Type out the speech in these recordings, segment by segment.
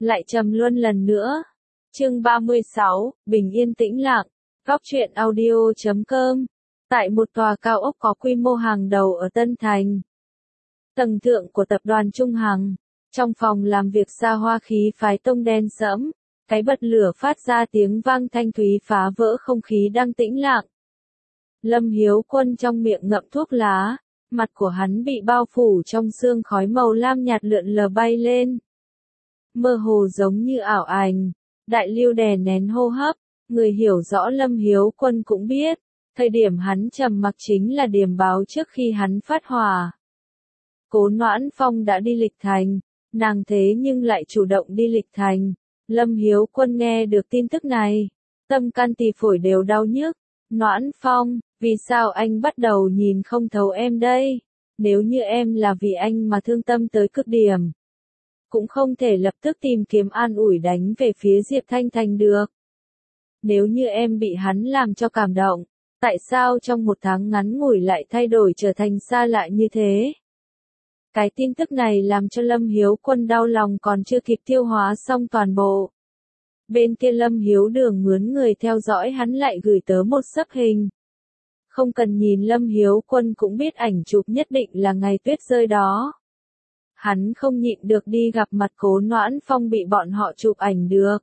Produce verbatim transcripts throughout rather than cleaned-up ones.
Lại trầm luân lần nữa. Chương ba mươi sáu, Bình yên tĩnh lặng. Góc truyện audio chấm com. Tại một tòa cao ốc có quy mô hàng đầu ở Tân Thành. Tầng thượng của tập đoàn Trung Hằng. Trong phòng làm việc xa hoa khí phái tông đen sẫm, cái bật lửa phát ra tiếng vang thanh thúy phá vỡ không khí đang tĩnh lặng. Lâm Hiếu Quân trong miệng ngậm thuốc lá, mặt của hắn bị bao phủ trong sương khói màu lam nhạt lượn lờ bay lên. Mơ hồ giống như ảo ảnh, Đại Lưu đè nén hô hấp, người hiểu rõ Lâm Hiếu Quân cũng biết, thời điểm hắn trầm mặc chính là điểm báo trước khi hắn phát hỏa. Cố Noãn Phong đã đi Lịch Thành, nàng thế nhưng lại chủ động đi Lịch Thành. Lâm Hiếu Quân nghe được tin tức này, tâm can tỳ phổi đều đau nhức. Noãn Phong, vì sao anh bắt đầu nhìn không thấu em đây? Nếu như em là vì anh mà thương tâm tới cực điểm, cũng không thể lập tức tìm kiếm an ủi đánh về phía Diệp Thanh Thành được. Nếu như em bị hắn làm cho cảm động, tại sao trong một tháng ngắn ngủi lại thay đổi trở thành xa lạ như thế? Cái tin tức này làm cho Lâm Hiếu Quân đau lòng còn chưa kịp tiêu hóa xong toàn bộ. Bên kia Lâm Hiếu Đường mướn người theo dõi hắn lại gửi tớ một sấp hình. Không cần nhìn Lâm Hiếu Quân cũng biết ảnh chụp nhất định là ngày tuyết rơi đó. Hắn không nhịn được đi gặp mặt Cố Noãn Phong bị bọn họ chụp ảnh được.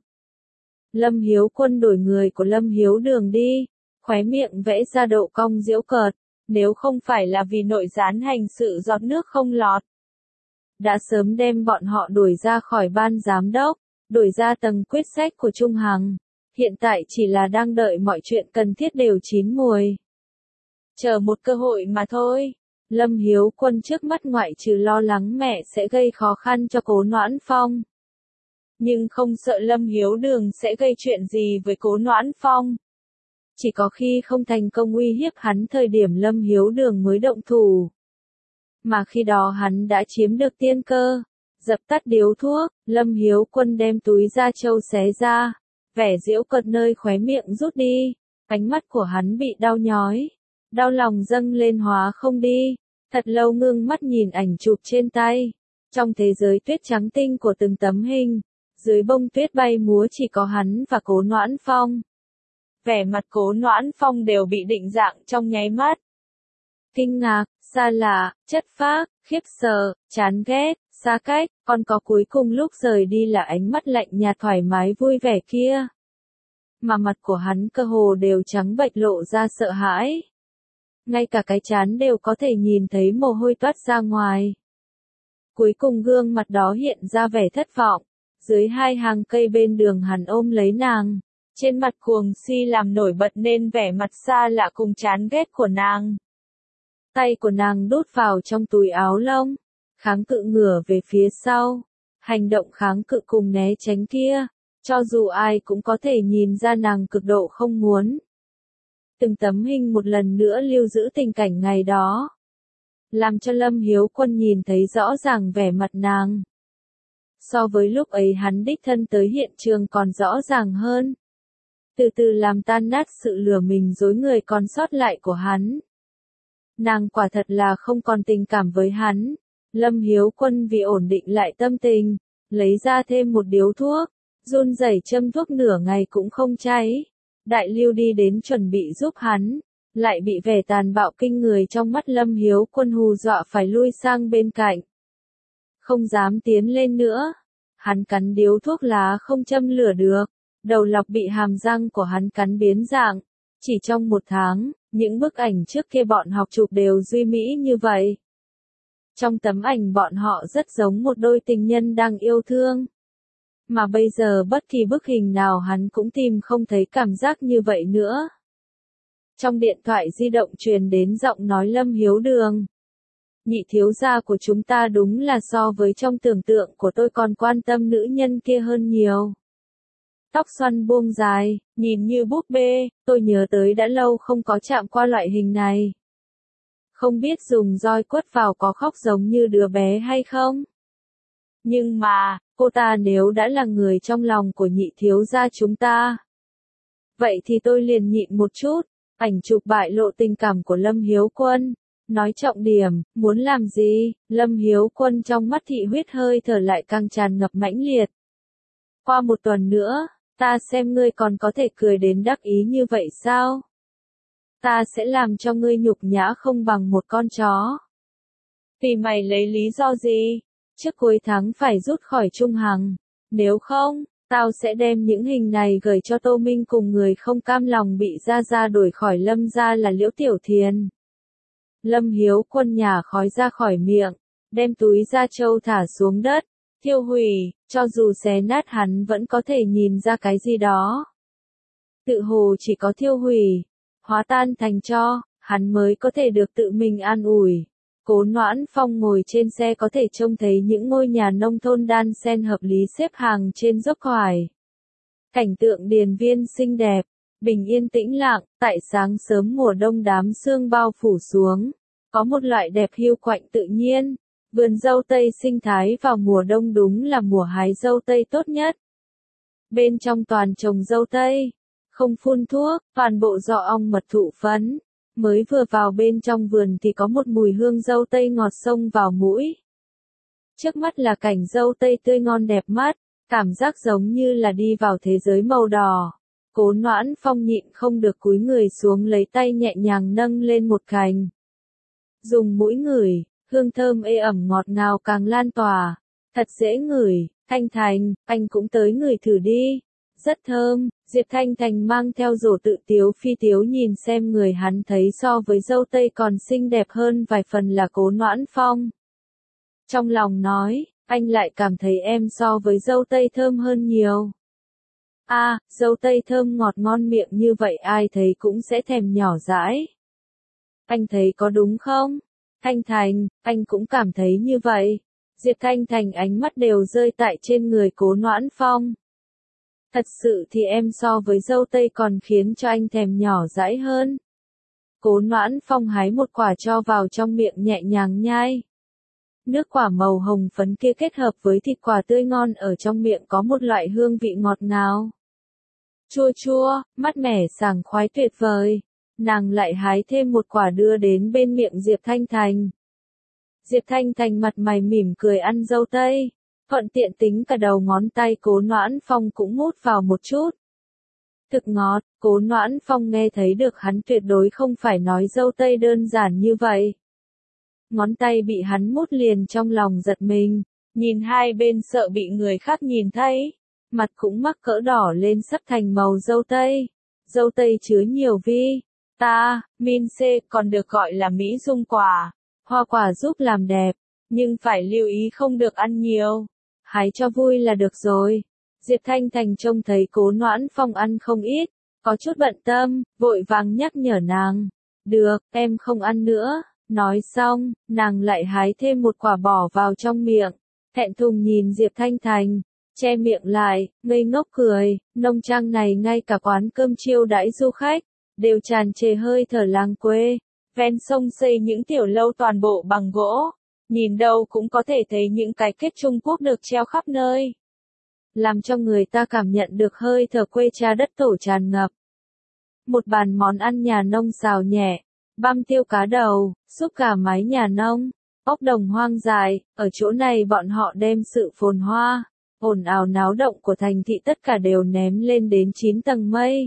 Lâm Hiếu Quân đổi người của Lâm Hiếu Đường đi, khóe miệng vẽ ra độ cong giễu cợt, nếu không phải là vì nội gián hành sự giọt nước không lọt. Đã sớm đem bọn họ đuổi ra khỏi ban giám đốc, đuổi ra tầng quyết sách của Trung Hằng, hiện tại chỉ là đang đợi mọi chuyện cần thiết đều chín mùi. Chờ một cơ hội mà thôi. Lâm Hiếu Quân trước mắt ngoại trừ lo lắng mẹ sẽ gây khó khăn cho Cố Noãn Phong, nhưng không sợ Lâm Hiếu Đường sẽ gây chuyện gì với Cố Noãn Phong. Chỉ có khi không thành công uy hiếp hắn thời điểm Lâm Hiếu Đường mới động thủ. Mà khi đó hắn đã chiếm được tiên cơ. Dập tắt điếu thuốc, Lâm Hiếu Quân đem túi da trâu xé ra, vẻ giễu cợt nơi khóe miệng rút đi, ánh mắt của hắn bị đau nhói, đau lòng dâng lên hóa không đi, thật lâu ngưng mắt nhìn ảnh chụp trên tay. Trong thế giới tuyết trắng tinh của từng tấm hình, dưới bông tuyết bay múa chỉ có hắn và Cố Noãn Phong. Vẻ mặt Cố Noãn Phong đều bị định dạng trong nháy mắt. Kinh ngạc, xa lạ, chất phác, khiếp sợ, chán ghét, xa cách, còn có cuối cùng lúc rời đi là ánh mắt lạnh nhạt thoải mái vui vẻ kia. Mà mặt của hắn cơ hồ đều trắng bệch lộ ra sợ hãi. Ngay cả cái trán đều có thể nhìn thấy mồ hôi toát ra ngoài. Cuối cùng gương mặt đó hiện ra vẻ thất vọng. Dưới hai hàng cây bên đường hắn ôm lấy nàng. Trên mặt cuồng si làm nổi bật nên vẻ mặt xa lạ cùng chán ghét của nàng. Tay của nàng đút vào trong túi áo lông, kháng cự ngửa về phía sau. Hành động kháng cự cùng né tránh kia, cho dù ai cũng có thể nhìn ra nàng cực độ không muốn. Từng tấm hình một lần nữa lưu giữ tình cảnh ngày đó, làm cho Lâm Hiếu Quân nhìn thấy rõ ràng vẻ mặt nàng. So với lúc ấy hắn đích thân tới hiện trường còn rõ ràng hơn. Từ từ làm tan nát sự lừa mình dối người còn sót lại của hắn. Nàng quả thật là không còn tình cảm với hắn. Lâm Hiếu Quân vì ổn định lại tâm tình, lấy ra thêm một điếu thuốc, run rẩy châm thuốc nửa ngày cũng không cháy. Đại Lưu đi đến chuẩn bị giúp hắn, lại bị vẻ tàn bạo kinh người trong mắt Lâm Hiếu Quân hù dọa phải lui sang bên cạnh. Không dám tiến lên nữa. Hắn cắn điếu thuốc lá không châm lửa được, đầu lọc bị hàm răng của hắn cắn biến dạng. Chỉ trong một tháng, những bức ảnh trước kia bọn học chụp đều duy mỹ như vậy. Trong tấm ảnh bọn họ rất giống một đôi tình nhân đang yêu thương. Mà bây giờ bất kỳ bức hình nào hắn cũng tìm không thấy cảm giác như vậy nữa. Trong điện thoại di động truyền đến giọng nói Lâm Hiếu Đường. Nhị thiếu gia của chúng ta đúng là so với trong tưởng tượng của tôi còn quan tâm nữ nhân kia hơn nhiều. Tóc xoăn buông dài, nhìn như búp bê, tôi nhớ tới đã lâu không có chạm qua loại hình này. Không biết dùng roi quất vào có khóc giống như đứa bé hay không? Nhưng mà, cô ta nếu đã là người trong lòng của nhị thiếu gia chúng ta, vậy thì tôi liền nhịn một chút. Ảnh chụp bại lộ tình cảm của Lâm Hiếu Quân. Nói trọng điểm, muốn làm gì? Lâm Hiếu Quân trong mắt thị huyết hơi thở lại càng tràn ngập mãnh liệt. Qua một tuần nữa, ta xem ngươi còn có thể cười đến đắc ý như vậy sao? Ta sẽ làm cho ngươi nhục nhã không bằng một con chó. Vì mày lấy lý do gì? Trước cuối tháng phải rút khỏi Trung Hằng. Nếu không, tao sẽ đem những hình này gửi cho Tô Minh cùng người không cam lòng bị Gia Gia đuổi khỏi Lâm gia là Liễu Tiểu Thiền. Lâm Hiếu Quân nhả khói ra khỏi miệng, đem túi da trâu thả xuống đất, thiêu hủy, cho dù xé nát hắn vẫn có thể nhìn ra cái gì đó. Tự hồ chỉ có thiêu hủy, hóa tan thành tro, hắn mới có thể được tự mình an ủi. Cố Noãn Phong ngồi trên xe có thể trông thấy những ngôi nhà nông thôn đan xen hợp lý xếp hàng trên dốc thoải. Cảnh tượng điền viên xinh đẹp, bình yên tĩnh lặng, tại sáng sớm mùa đông đám sương bao phủ xuống. Có một loại đẹp hiu quạnh tự nhiên. Vườn dâu tây sinh thái vào mùa đông đúng là mùa hái dâu tây tốt nhất. Bên trong toàn trồng dâu tây, không phun thuốc, toàn bộ giọ ong mật thụ phấn. Mới vừa vào bên trong vườn thì có một mùi hương dâu tây ngọt xông vào mũi. Trước mắt là cảnh dâu tây tươi ngon đẹp mắt, cảm giác giống như là đi vào thế giới màu đỏ. Cố Noãn Phong nhịn không được cúi người xuống lấy tay nhẹ nhàng nâng lên một cành. Dùng mũi ngửi, hương thơm ê ẩm ngọt ngào càng lan tỏa, thật dễ ngửi. Thanh Thành, anh cũng tới ngửi thử đi. Rất thơm. Diệp Thanh Thành mang theo rổ tự tiếu phi tiếu nhìn xem người hắn thấy so với dâu tây còn xinh đẹp hơn vài phần là Cố Noãn Phong. Trong lòng nói, anh lại cảm thấy em so với dâu tây thơm hơn nhiều. A, à, dâu tây thơm ngọt ngon miệng như vậy ai thấy cũng sẽ thèm nhỏ dãi. Anh thấy có đúng không? Thanh Thành, anh cũng cảm thấy như vậy. Diệp Thanh Thành ánh mắt đều rơi tại trên người Cố Noãn Phong. Thật sự thì em so với dâu tây còn khiến cho anh thèm nhỏ dãi hơn. Cố Noãn Phong hái một quả cho vào trong miệng nhẹ nhàng nhai. Nước quả màu hồng phấn kia kết hợp với thịt quả tươi ngon ở trong miệng có một loại hương vị ngọt ngào. Chua chua, mát mẻ sảng khoái tuyệt vời. Nàng lại hái thêm một quả đưa đến bên miệng Diệp Thanh Thành. Diệp Thanh Thành mặt mày mỉm cười ăn dâu tây. Thuận tiện tính cả đầu ngón tay Cố Noãn Phong cũng mút vào một chút. Thực ngọt, Cố Noãn Phong nghe thấy được hắn tuyệt đối không phải nói dâu tây đơn giản như vậy. Ngón tay bị hắn mút liền trong lòng giật mình, nhìn hai bên sợ bị người khác nhìn thấy. Mặt cũng mắc cỡ đỏ lên sắp thành màu dâu tây. Dâu tây chứa nhiều vi, ta, min C còn được gọi là Mỹ dung quả. Hoa quả giúp làm đẹp, nhưng phải lưu ý không được ăn nhiều. Hái cho vui là được rồi. Diệp Thanh Thành trông thấy Cố Noãn Phong ăn không ít, có chút bận tâm, vội vàng nhắc nhở nàng. Được, em không ăn nữa. Nói xong, nàng lại hái thêm một quả bỏ vào trong miệng. Thẹn thùng nhìn Diệp Thanh Thành, che miệng lại, ngây ngốc cười. Nông trang này ngay cả quán cơm chiêu đãi du khách, đều tràn trề hơi thở làng quê. Ven sông xây những tiểu lâu toàn bộ bằng gỗ. Nhìn đâu cũng có thể thấy những cái kết Trung Quốc được treo khắp nơi. Làm cho người ta cảm nhận được hơi thở quê cha đất tổ tràn ngập. Một bàn món ăn nhà nông xào nhẹ, băm tiêu cá đầu, súp gà mái nhà nông, ốc đồng hoang dại, ở chỗ này bọn họ đem sự phồn hoa, ồn ào náo động của thành thị tất cả đều ném lên đến chín tầng mây.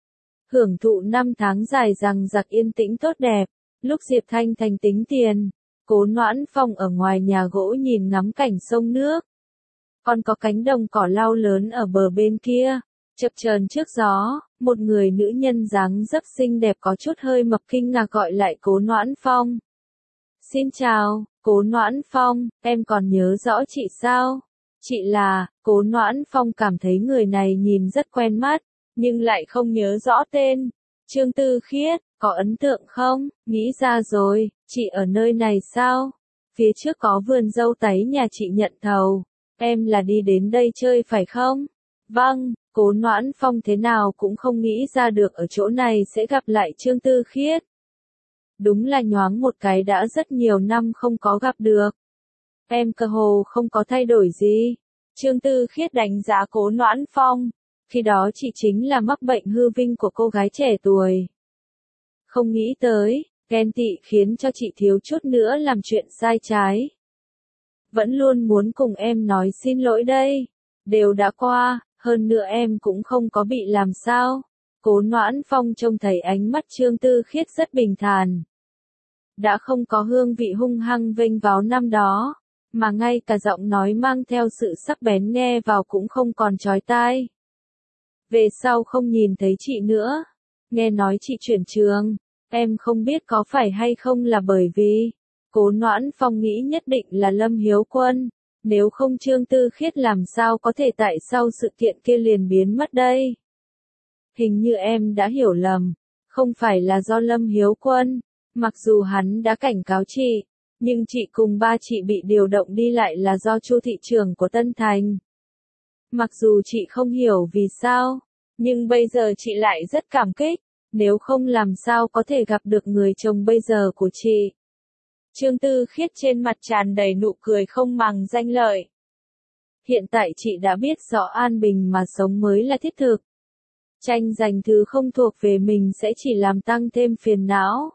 Hưởng thụ năm tháng dài rằng giặc yên tĩnh tốt đẹp, lúc Diệp Thanh Thành tính tiền. Cố Noãn Phong ở ngoài nhà gỗ nhìn ngắm cảnh sông nước. Còn có cánh đồng cỏ lau lớn ở bờ bên kia. Chập chờn trước gió, một người nữ nhân dáng dấp xinh đẹp có chút hơi mập kinh ngạc gọi lại Cố Noãn Phong. Xin chào, Cố Noãn Phong, em còn nhớ rõ chị sao? Chị là, Cố Noãn Phong cảm thấy người này nhìn rất quen mắt, nhưng lại không nhớ rõ tên. Trương Tư Khiết, có ấn tượng không? Nghĩ ra rồi, chị ở nơi này sao? Phía trước có vườn dâu tấy nhà chị nhận thầu. Em là đi đến đây chơi phải không? Vâng, Cố Noãn Phong thế nào cũng không nghĩ ra được ở chỗ này sẽ gặp lại Trương Tư Khiết. Đúng là nhoáng một cái đã rất nhiều năm không có gặp được. Em cơ hồ không có thay đổi gì. Trương Tư Khiết đánh giá Cố Noãn Phong. Khi đó chị chính là mắc bệnh hư vinh của cô gái trẻ tuổi. Không nghĩ tới, ghen tị khiến cho chị thiếu chút nữa làm chuyện sai trái. Vẫn luôn muốn cùng em nói xin lỗi đây. Đều đã qua, Hơn nữa em cũng không có bị làm sao. Cố Noãn Phong trông thấy ánh mắt Trương Tư Khiết rất bình thản. Đã không có hương vị hung hăng vênh váo năm đó, mà ngay cả giọng nói mang theo sự sắc bén nghe vào cũng không còn chói tai. Về sau không nhìn thấy chị nữa, nghe nói chị chuyển trường, em không biết có phải hay không là bởi vì, Cố Noãn Phong nghĩ nhất định là Lâm Hiếu Quân, nếu không Trương Tư Khiết làm sao có thể tại sao sự kiện kia liền biến mất đây. Hình như em đã hiểu lầm, không phải là do Lâm Hiếu Quân, mặc dù hắn đã cảnh cáo chị, nhưng chị cùng ba chị bị điều động đi lại là do Chu thị trưởng của Tân Thành. Mặc dù chị không hiểu vì sao, nhưng bây giờ chị lại rất cảm kích, nếu không làm sao có thể gặp được người chồng bây giờ của chị. Trương Tư Khiết trên mặt tràn đầy nụ cười không màng danh lợi. Hiện tại chị đã biết rõ an bình mà sống mới là thiết thực. Tranh giành thứ không thuộc về mình sẽ chỉ làm tăng thêm phiền não.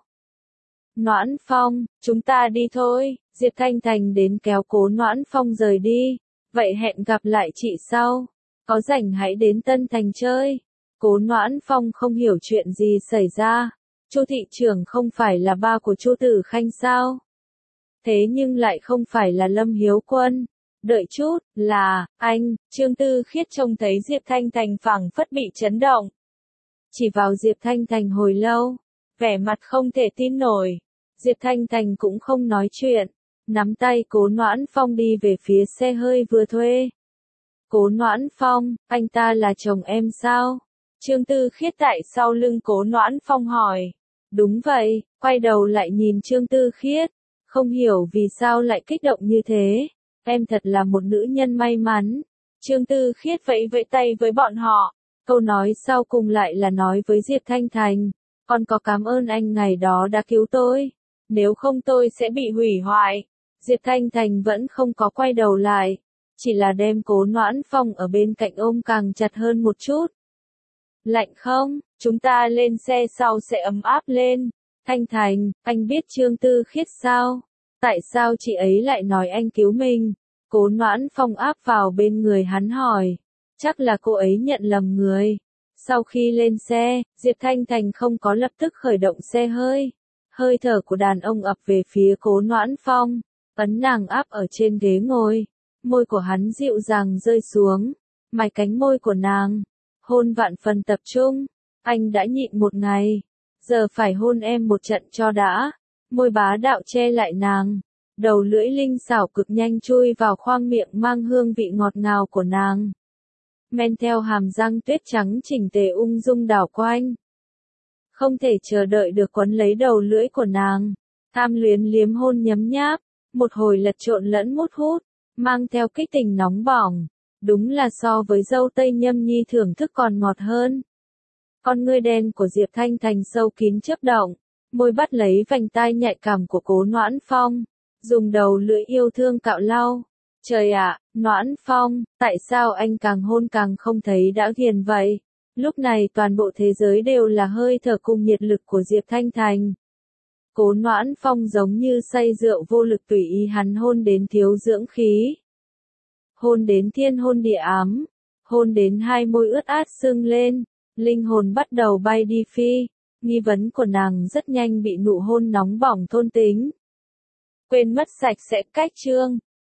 Noãn Phong, chúng ta đi thôi, Diệp Thanh Thành đến kéo Cố Noãn Phong rời đi. Vậy hẹn gặp lại chị sau. Có rảnh hãy đến Tân Thành chơi. Cố Noãn Phong không hiểu chuyện gì xảy ra. Chu thị trưởng không phải là ba của Chu Tử Khanh sao? Thế nhưng lại không phải là Lâm Hiếu Quân. Đợi chút, là, anh, Trương Tư Khiết trông thấy Diệp Thanh Thành phảng phất bị chấn động. Chỉ vào Diệp Thanh Thành hồi lâu, vẻ mặt không thể tin nổi. Diệp Thanh Thành cũng không nói chuyện, nắm tay Cố Noãn Phong đi về phía xe hơi vừa thuê. Cố Noãn Phong, anh ta là chồng em sao? Trương Tư Khiết tại sau lưng Cố Noãn Phong hỏi. Đúng vậy, quay đầu lại nhìn Trương Tư Khiết, không hiểu vì sao lại kích động như thế. Em thật là một nữ nhân may mắn. Trương Tư Khiết vẫy vẫy tay với bọn họ. Câu nói sau cùng lại là nói với Diệp Thanh Thành. Con có cảm ơn anh ngày đó đã cứu tôi. Nếu không tôi sẽ bị hủy hoại. Diệp Thanh Thành vẫn không có quay đầu lại. Chỉ là đem Cố Noãn Phong ở bên cạnh ôm càng chặt hơn một chút. Lạnh không? Chúng ta lên xe sau sẽ ấm áp lên. Thanh Thành, anh biết Trương Tư Khiết sao? Tại sao chị ấy lại nói anh cứu mình? Cố Noãn Phong áp vào bên người hắn hỏi. Chắc là cô ấy nhận lầm người. Sau khi lên xe, Diệp Thanh Thành không có lập tức khởi động xe hơi. Hơi thở của đàn ông ập về phía Cố Noãn Phong, ấn nàng áp ở trên ghế ngồi. Môi của hắn dịu dàng rơi xuống, mài cánh môi của nàng. Hôn vạn phần tập trung. Anh đã nhịn một ngày, giờ phải hôn em một trận cho đã. Môi bá đạo che lại nàng. Đầu lưỡi linh xảo cực nhanh chui vào khoang miệng mang hương vị ngọt ngào của nàng. Men theo hàm răng tuyết trắng chỉnh tề ung dung đảo quanh. Không thể chờ đợi được quấn lấy đầu lưỡi của nàng. Tham luyến liếm hôn nhấm nháp. Một hồi lật trộn lẫn mút hút. Mang theo kích tình nóng bỏng. Đúng là so với dâu tây nhâm nhi thưởng thức còn ngọt hơn. Con ngươi đen của Diệp Thanh Thành sâu kín chớp động. Môi bắt lấy vành tai nhạy cảm của Cố Noãn Phong. Dùng đầu lưỡi yêu thương cạo lau. Trời ạ, Noãn Phong, tại sao anh càng hôn càng không thấy đã ghiền vậy? Lúc này toàn bộ thế giới đều là hơi thở cùng nhiệt lực của Diệp Thanh Thành. Cố Noãn Phong giống như say rượu vô lực tùy ý hắn hôn đến thiếu dưỡng khí. Hôn đến thiên hôn địa ám. Hôn đến hai môi ướt át sưng lên. Linh hồn bắt đầu bay đi phi. Nghi vấn của nàng rất nhanh bị nụ hôn nóng bỏng thôn tính. Quên mất sạch sẽ cách chương.